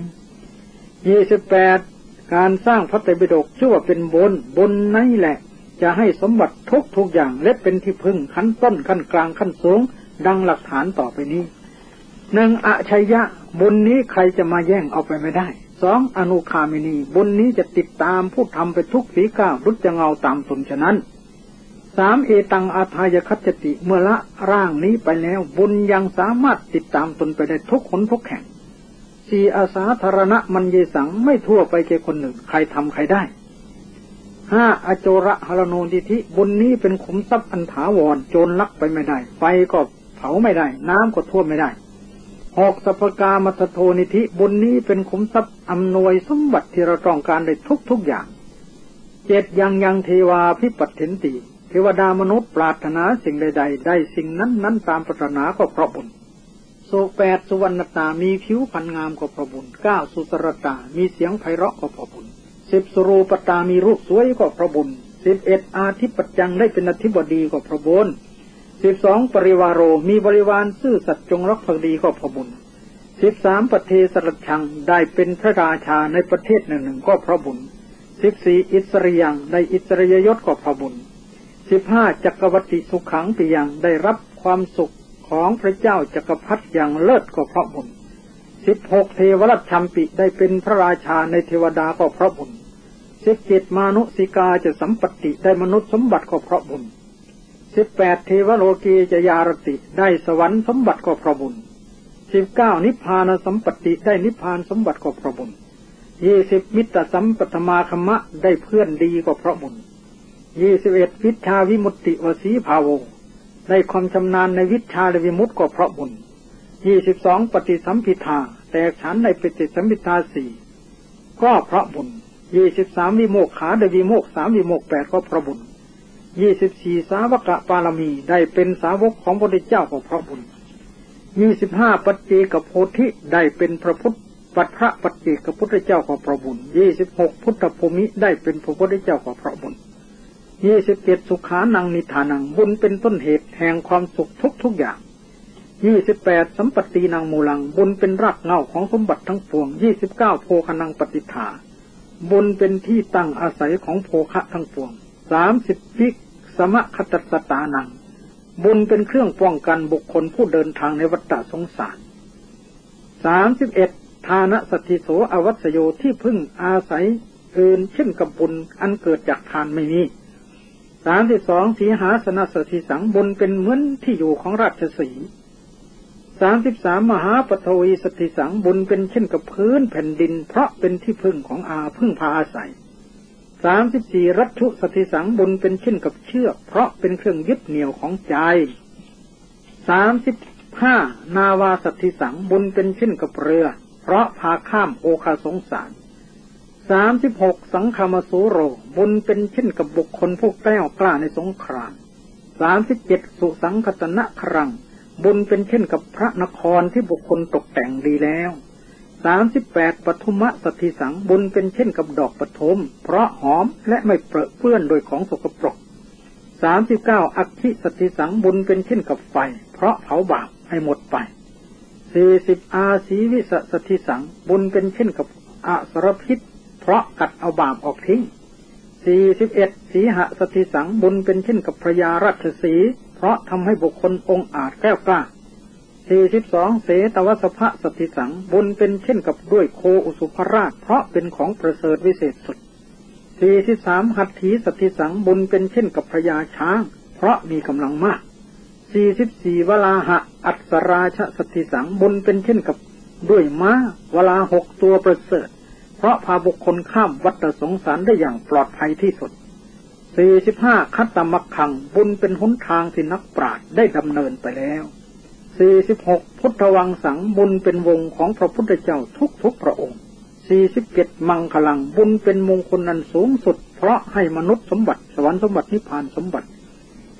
28การสร้างพระไตรปิฎกชื่อว่าเป็นบุญนั่นแหละจะให้สมบัติทุกอย่างและเป็นที่พึ่งขั้นต้นขั้นกลางขั้นสูงดังหลักฐานต่อไปนี้1อชัยยะบุญนี้ใครจะมาแย่งเอาไปไม่ได้2อนุคามินีบุญนี้จะติดตามผู้ทำไปทุกฝีก้าวดุจจะเงาตามตนฉะนั้น3เอตังอาทายคัจจติเมื่อละร่างนี้ไปแล้วบุญยังสามารถติดตามตนไปได้ทุกหนทุกแห่ง4อาสาธารณะมันเยสังไม่ทั่วไปแก่คนหนึ่งใครทำใครได้5อโจระหรโนทิธิบุญนี้เป็นขุมทรัพย์อันถาวรโจรลักไปไม่ได้ไฟก็เผาไม่ได้น้ำก็ท่วมไม่ได้6สัพพกามัทโทนิธิบุญนี้เป็นขุมทรัพย์อำนวยสมบัติที่เราต้องการได้ทุกอย่าง7ยังเทวาภิปัฏฐินติเทวดามนุษย์ปรารถนาสิ่งใดได้สิ่งนั้นตามปรารถนาก็เพราะบุญ8สุวรรณตามีผิวพรรณงามก็เพราะบุญ9สุสรตามีเสียงไพเราะก็เพราะบุญ10สุรูปตามีรูปสวยก็เพราะบุญ11อาทิปัจจังได้เป็นอธิบดีก็เพราะบุญ12ปริวารโรมีบริวารซื่อสัตย์จงรักภักดีก็เพราะบุญ13ปเทสรชังได้เป็นพระราชาในประเทศหนึ่งก็เพราะบุญ14อิสริยังได้อิสริยยศก็เพราะบุญ15จักรวรรดิสุขังปิยังได้รับความสุขของพระเจ้าจักรพรรดิอย่างเลิศก็เพราะบุญ16เทวรัชชัมปิได้เป็นพระราชาในเทวดาก็เพราะบุญ17มานุสิกาจะสัมปติได้มนุษย์สมบัติก็เพราะบุญ18เทวโลกีจะยารติได้สวรรค์สมบัติก็เพราะบุญ19นิพพานสัมปติได้นิพพานสมบัติก็เพราะบุญ20มิตรสัมปทมาคมะได้เพื่อนดีก็เพราะบุญ21วิชาวิมุตติวสีภาโวได้ความชำนาญในวิชาและวิมุตติก็เพราะบุญ22ปฏิสัมภิทาแตกฉานในปฏิสัมภิทา4ก็เพราะบุญ23วิโมกขาได้วิโมก3วิโมก8ก็เพราะบุญ24สาวกปารมีได้เป็นสาวกของพระพุทธเจ้าก็เพราะบุญ25ปัจเจกโพธิได้เป็นพระปัจเจกพุทธเจ้าก็เพราะบุญ26พุทธภูมิได้เป็นพระพุทธเจ้าก็เพราะบุญ27สุขานังนิธานังบุญเป็นต้นเหตุแห่งความสุขทุกอย่าง28สัมปตินังมูลังบุญเป็นรากเหง้าของสมบัติทั้งปวง29โภคนังปฏิฐาบุญเป็นที่ตั้งอาศัยของโภคะทั้งปวง30วิสมคตสตานังบุญเป็นเครื่องป้องกันบุคคลผู้เดินทางในวัฏสงสาร31ทานะสัตถิโสอวัสโยที่พึ่งอาศัยอื่นเช่นกับบุญอันเกิดจากทานไม่มี32สีหาสนสถิสังบุญเป็นเหมือนที่อยู่ของราชสีห์33มหาปฐวีสถิสังบุญเป็นเช่นกับพื้นแผ่นดินเพราะเป็นที่พึ่งของพึ่งพาอาศัย34รัตถุสถิสังบุญเป็นเช่นกับเชือกเพราะเป็นเครื่องยึดเหนี่ยวของใจ35นาวาสถิสังบุญเป็นเช่นกับเรือเพราะพาข้ามโอคาสงสาร36สังฆมโสโรบุญเป็นเช่นกับบุคคลผู้แกล้วกล้าในสงคราม37สุสังคตนะครังบุญเป็นเช่นกับพระนครที่บุคคลตกแต่งดีแล้ว38ปฐุมสถิสังบุญเป็นเช่นกับดอกปฐมเพราะหอมและไม่เปรอะเปื้อนโดยของสกปรก39อัคคิสถิสังบุญเป็นเช่นกับไฟเพราะเผาบาปให้หมดไป40อาสีวิสสถิสังบุญเป็นเช่นกับอสรพิษเพราะกัดเอาบาปออกทิ้ง41สีหสถิสังบุญเป็นเช่นกับพระยาราชสีห์เพราะทำให้บุคคลองอาจแกล้วกล้า42เสตวสภะสถิสังบุญเป็นเช่นกับด้วยโคอุสุภราชเพราะเป็นของประเสริฐวิเศษสุด43หัตถีสถิสังบุญเป็นเช่นกับพระยาช้างเพราะมีกำลังมาก44วลาหะอัศราชสถิสังบุญเป็นเช่นกับด้วยม้าวลา6ตัวประเสริฐเพราะพาบุคคลข้ามวัฏสงสารได้อย่างปลอดภัยที่สุด45คัตตมัคคังบุญเป็นหนทางที่นักปราชญ์ได้ดำเนินไปแล้ว46พุทธวังสังบุญเป็นวงของพระพุทธเจ้าทุกพระองค์47มังคลังบุญเป็นมงคลอันสูงสุดเพราะให้มนุษย์สมบัติสวรรค์สมบัตินิพพานสมบัติ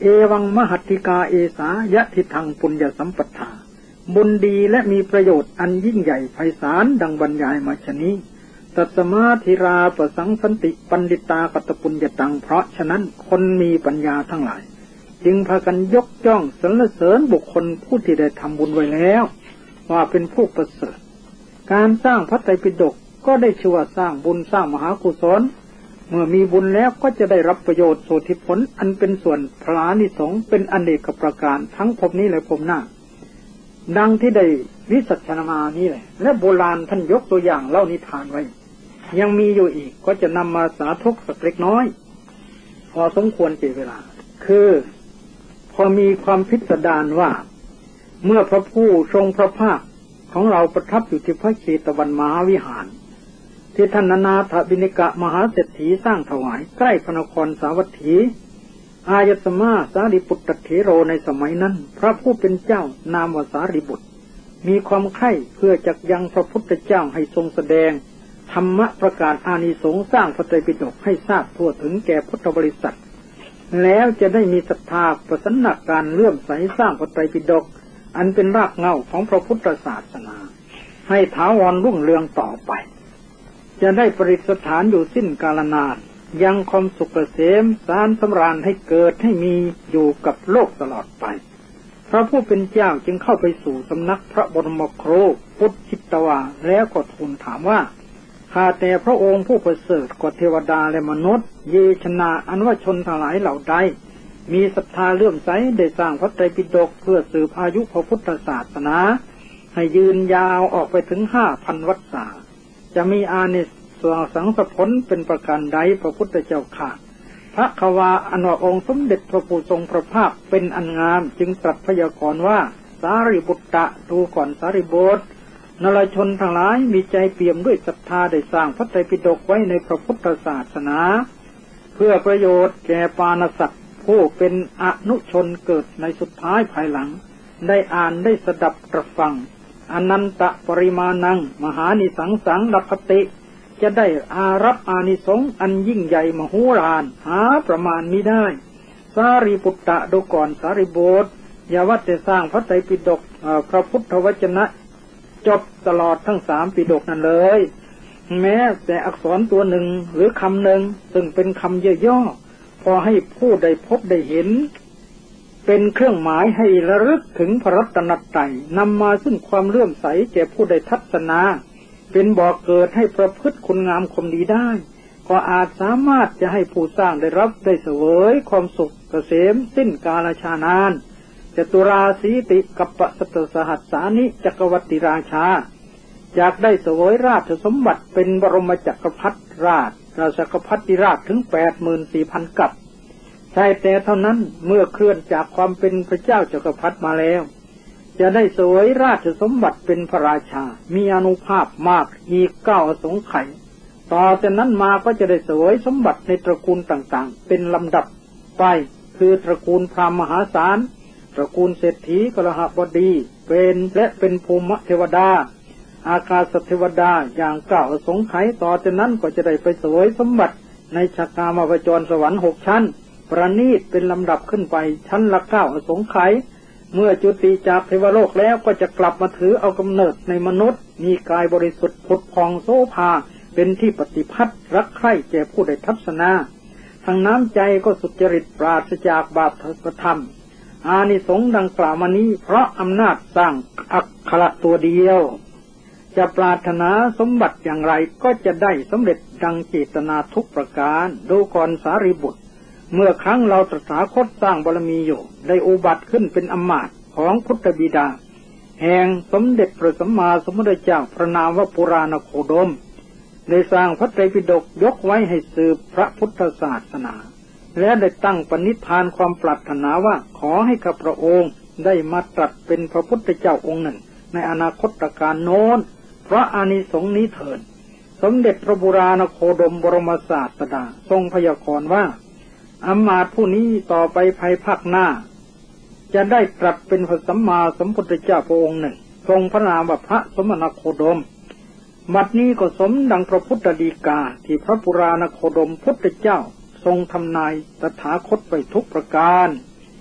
เอวังมหัตถิกาเอสายะทิทังปุญญสัมปทาบุญดีและมีประโยชน์อันยิ่งใหญ่ไพศาลดังบรรยายมาชนี้ตัสมาธิราปสังสันติปันดิตากัตปุญญตังเพราะฉะนั้นคนมีปัญญาทั้งหลายจึงพากันยกย่องสรรเสริญบุคคลผู้ที่ได้ทำบุญไว้แล้วว่าเป็นผู้ประเสริฐการสร้างพระไตรปิฎกก็ได้ชื่อว่าสร้างบุญสร้างมหากุศลเมื่อมีบุญแล้วก็จะได้รับประโยชน์โสติผลอันเป็นส่วนพลานิสงส์เป็นอเนกประการทั้งภพนี้และภพหน้าดังที่ได้วิสัชนามานี้แหละและโบราณท่านยกตัวอย่างเล่านิทานไว้ยังมีอยู่อีกก็จะนำมาสาธกสักเล็กน้อยพอสมควรเก็บเวลาคือพอมีความพิสดารว่าเมื่อพระผู้ทรงพระภาคของเราประทับอยู่ที่พระเชตวันมหาวิหารที่ท่านนาถบิณกะมหาเศรษฐีสร้างถวายใกล้พระนครสาวัตถีอายตมาสารีปุตตเถโรในสมัยนั้นพระผู้เป็นเจ้านามว่าสารีบุตรมีความใคร่เพื่อจักยังพระพุทธเจ้าให้ทรงแสดงธรรมะประกาศอานิสงส์สร้างพระไตรปิฎกให้ทราบทั่วถึงแก่พุทธบริษัทแล้วจะได้มีศรัทธาประสานการเลื่อมใสสร้างพระไตรปิฎกอันเป็นรากเหง้าของพระพุทธศาสนาให้ถาวรรุ่งเรืองต่อไปจะได้ประดิษฐานอยู่สิ้นกาลนานยังความสุขเกษมสารสำราญให้เกิดให้มีอยู่กับโลกตลอดไปพระผู้เป็นเจ้าจึงเข้าไปสู่สำนักพระบรมครูพุทธชิตวาแล้วก็ทูลถามว่าข้าแต่พระองค์ผู้ประเสริฐกว่าเทวดาและมนุษย์เยชนาอันว่าชนทั้งหลายเหล่าใดมีศรัทธาเลื่อมใสได้สร้างพระไตรปิฎกเพื่อสืบอายุพระพุทธศาสนาให้ยืนยาวออกไปถึง 5,000 วรรษาจะมีอานิสงส์สังสผลเป็นประการใดพระพุทธเจ้าข้าพระขวาอันว่าองค์สมเด็จพระผู้ทรงพระภาคเป็นอันงามจึงตรัสพยากรณ์ว่าสารีบุตตะดูก่อนสารีบุตรนรชนทั้งหลายมีใจเปี่ยมด้วยศรัทธาได้สร้างพระไตรปิฎกไว้ในพระพุทธศาสนาเพื่อประโยชน์แก่ปานสัตว์ผู้เป็นอนุชนเกิดในสุดท้ายภายหลังได้อ่านได้สดับตรับฟังอนันตปริมาณังมหานิสังสังดัพติจะได้อารับอานิสงส์อันยิ่งใหญ่มโหฬารหาประมาณมิได้สารีปุตตะดูก่อนสารีบุตรอย่าว่าแต่สร้างพระไตรปิฎกพระพุทธวจนะจบตลอดทั้ง3ปิฎกนั่นเลยแม้แต่อักษรตัวหนึ่งหรือคำหนึ่งซึ่งเป็นคำย่อๆพอให้ผู้ใดพบได้เห็นเป็นเครื่องหมายให้ระลึกถึงพระรัตนตรัยนำมาซึ่งความเลื่อมใสแก่ผู้ใดทัศนาเป็นบ่อเกิดให้ประพฤติคุณงามความดีได้ก็อาจสามารถจะให้ผู้สร้างได้รับได้เสวยความสุขเกษมสิ้นกาลชานานจตุราสีติกัปปะสัตสหัสสานิจักรวรรดิราชาอยากได้เสวยราชสมบัติเป็นบรมจักรพรรดิราชจักรพรรดิราชถึง 84,000 กับใช่แต่เท่านั้นเมื่อเคลื่อนจากความเป็นพระเจ้าจักรพรรดิมาแล้วจะได้เสวยราชสมบัติเป็นพระราชามีอานุภาพมากอีก9 อสงไขยต่อจากนั้นมาก็จะได้เสวยสมบัติในตระกูลต่างๆเป็นลำดับไปคือตระกูลพราหมณ์มหาศาลตระกูลเศรษฐีกฤหบดีเป็นภูมิเทวดาอากาศเทวดาอย่าง9 อสงไขยต่อจากนั้นก็จะได้ไปเสวยสมบัติในชากามวจรสวรรค์6 ชั้นประณีตเป็นลำดับขึ้นไปชั้นละ9 อสงไขยเมื่อจุติจากเทวโลกแล้วก็จะกลับมาถือเอากำเนิดในมนุษย์มีกายบริสุทธิ์ผุดพองโสภาเป็นที่ปฏิพัทธ์รักใคร่แก่ผู้ใดทัศนาทางน้ำใจก็สุจริตปราศจากบาปธรรมอานิสงส์ดังกล่าวมานี้เพราะอำนาจสร้างอักขระตัวเดียวจะปรารถนาสมบัติอย่างไรก็จะได้สำเร็จดังเจตนาทุกประการดูก่อนสารีบุตรเมื่อครั้งเราตถาคตสร้างบารมีอยู่ได้อุบัติขึ้นเป็นอมาตย์ของพุทธบิดาแห่งสมเด็จพระสัมมาสัมพุทธเจ้าพระนามว่าปุราณโคดมได้สร้างพระไตรปิฎกยกไว้ให้สืบพระพุทธศาสนาและได้ตั้งปณิธานความปรารถนาว่าขอให้ข้าพระองค์ได้มาตรัสเป็นพระพุทธเจ้าองค์หนึ่งในอนาคตการโน้นเพราะอานิสงส์นี้เถิดสมเด็จพระปุราณโคดมบรมศาสดาทรงพยากรณ์ว่าอมาตย์ผู้นี้ต่อไปภายภาคหน้าจะได้ตรัสเป็นพระสัมมาสัมพุทธเจ้าพระองค์หนึ่งทรงพระนามว่าพระสมณโคดมบัดนี้ก็สมดังพระพุทธฎีกาที่พระปุราณโคดมพุทธเจ้าทรงทำนายตถาคตไปทุกประการ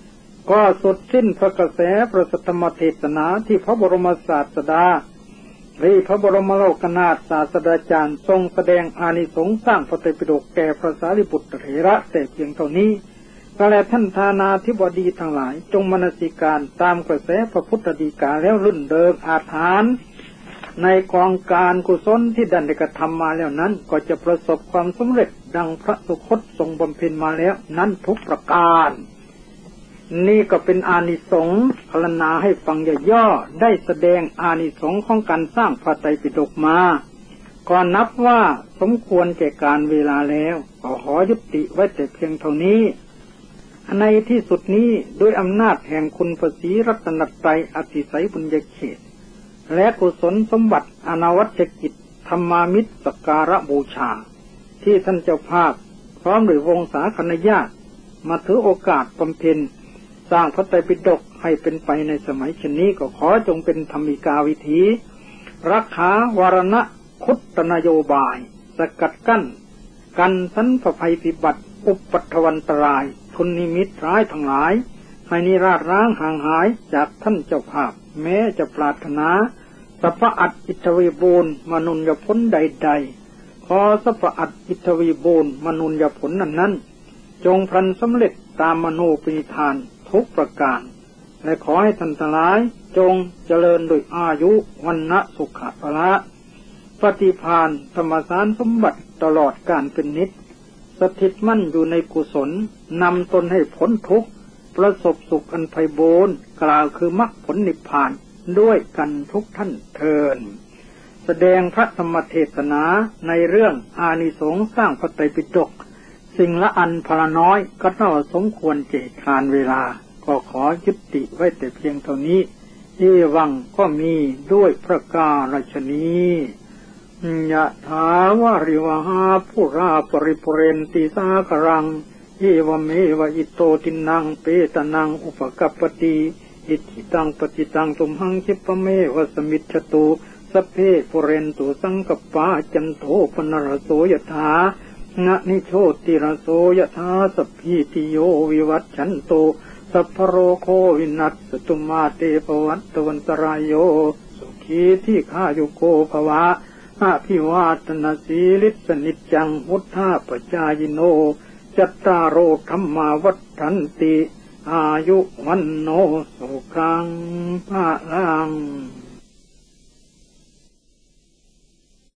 ก็สุดสิ้นพระกระแสพระสัทธรรมเทศนาที่พระบรมศาสดาหรือพระบรมโลกนาถศาสดาจารย์ทรงแสดงอานิสงส์สร้างพระไตรปิฎกแก่พระสารีบุตรเถระแต่เพียงเท่านี้ก็แลท่านทานาธิบดีทั้งหลายจงมนสิการตามกระแสพระพุทธฎีกาแล้วรุ่นเดิมอาถรรพ์ในกองการกุศลที่ดันได้กระทำมาแล้วนั้นก็จะประสบความสำเร็จดังพระสุคตทรงบำเพ็ญมาแล้วนั้นทุกประการนี่ก็เป็นอานิสงส์พรรณนาให้ฟังย่อๆได้แสดงอานิสงส์ของการสร้างพระไตรปิฎกมาก็นับว่าสมควรแก่การเวลาแล้วก็ขอยุติไว้แต่เพียงเท่านี้ในที่สุดนี้ด้วยอำนาจแห่งคุณพระศรีรัตนตรัยอติไสยบุญญาเขตและกุศลสมบัติอนวัตกิจธรรมามิตรสักการะบูชาที่ท่านเจ้าภาพพร้อมด้วยวงศาคณะญาติมาถือโอกาสบำเพ็ญสร้างพระไตรปิฎกให้เป็นไปในสมัยเช่นนี้ก็ขอจงเป็นธรรมิกาวิถีรักษาวรณะคุตนโยบายสกัดกั้นกันสันพภัยพิบัติอุปัฏฐวันตรายทุนนิมิตร้ายทั้งหลายให้นิราชร้างห่างหายจากท่านเจ้าภาพแม้จะปรารถนาสัพพอัตอิทวีบูรณ์มนุญญผลใดๆขอสัพพอัตอิทวีบูรณ์มนุญญผลนั้นจงพลันสำเร็จตามมโนปณิธานทุกประการและขอให้ท่านทั้งหลายจงเจริญโดยอายุวันนะสุขะพละปฏิภาณธรรมสารสมบัติตลอดกาลเป็นนิจสถิตมั่นอยู่ในกุศลนำตนให้พ้นทุกข์ประสบสุขอันไพบูรณ์กล่าวคือมรรคผลนิพพานด้วยกันทุกท่านเทินแสดงพระธรรมเทศนาในเรื่องอานิสงส์สร้างพระไตรปิฎกสิ่งละอันพละน้อยก็น่าสมควรเจตการเวลาก็ขอยุติไว้แต่เพียงเท่านี้เอวังก็มีด้วยพระกาลชนียะถาวาริวหาปุราปริปุเรนติสากรังเอวเมวะอิโตตินังเปตนังอุปกัปปติอิทิตังปฏิตังตุมหังคิปะเมวะสมิจฉตุสัพเพปุเรนตุสังกปาจันโทปนรโสยถานะนิโชติรโสยถาสัพพิติโยวิวัชชันโตสัพพโรโควินัสตุมาเตปวัตตวันตรายโยสุขีที่ข้ายุโกภวะอาภิวาทนาสีลิสนิจจังพุทธาปจายโนจัตตารโอธัมมาวัฏฏันติอายุวันโนสุขังภะลัง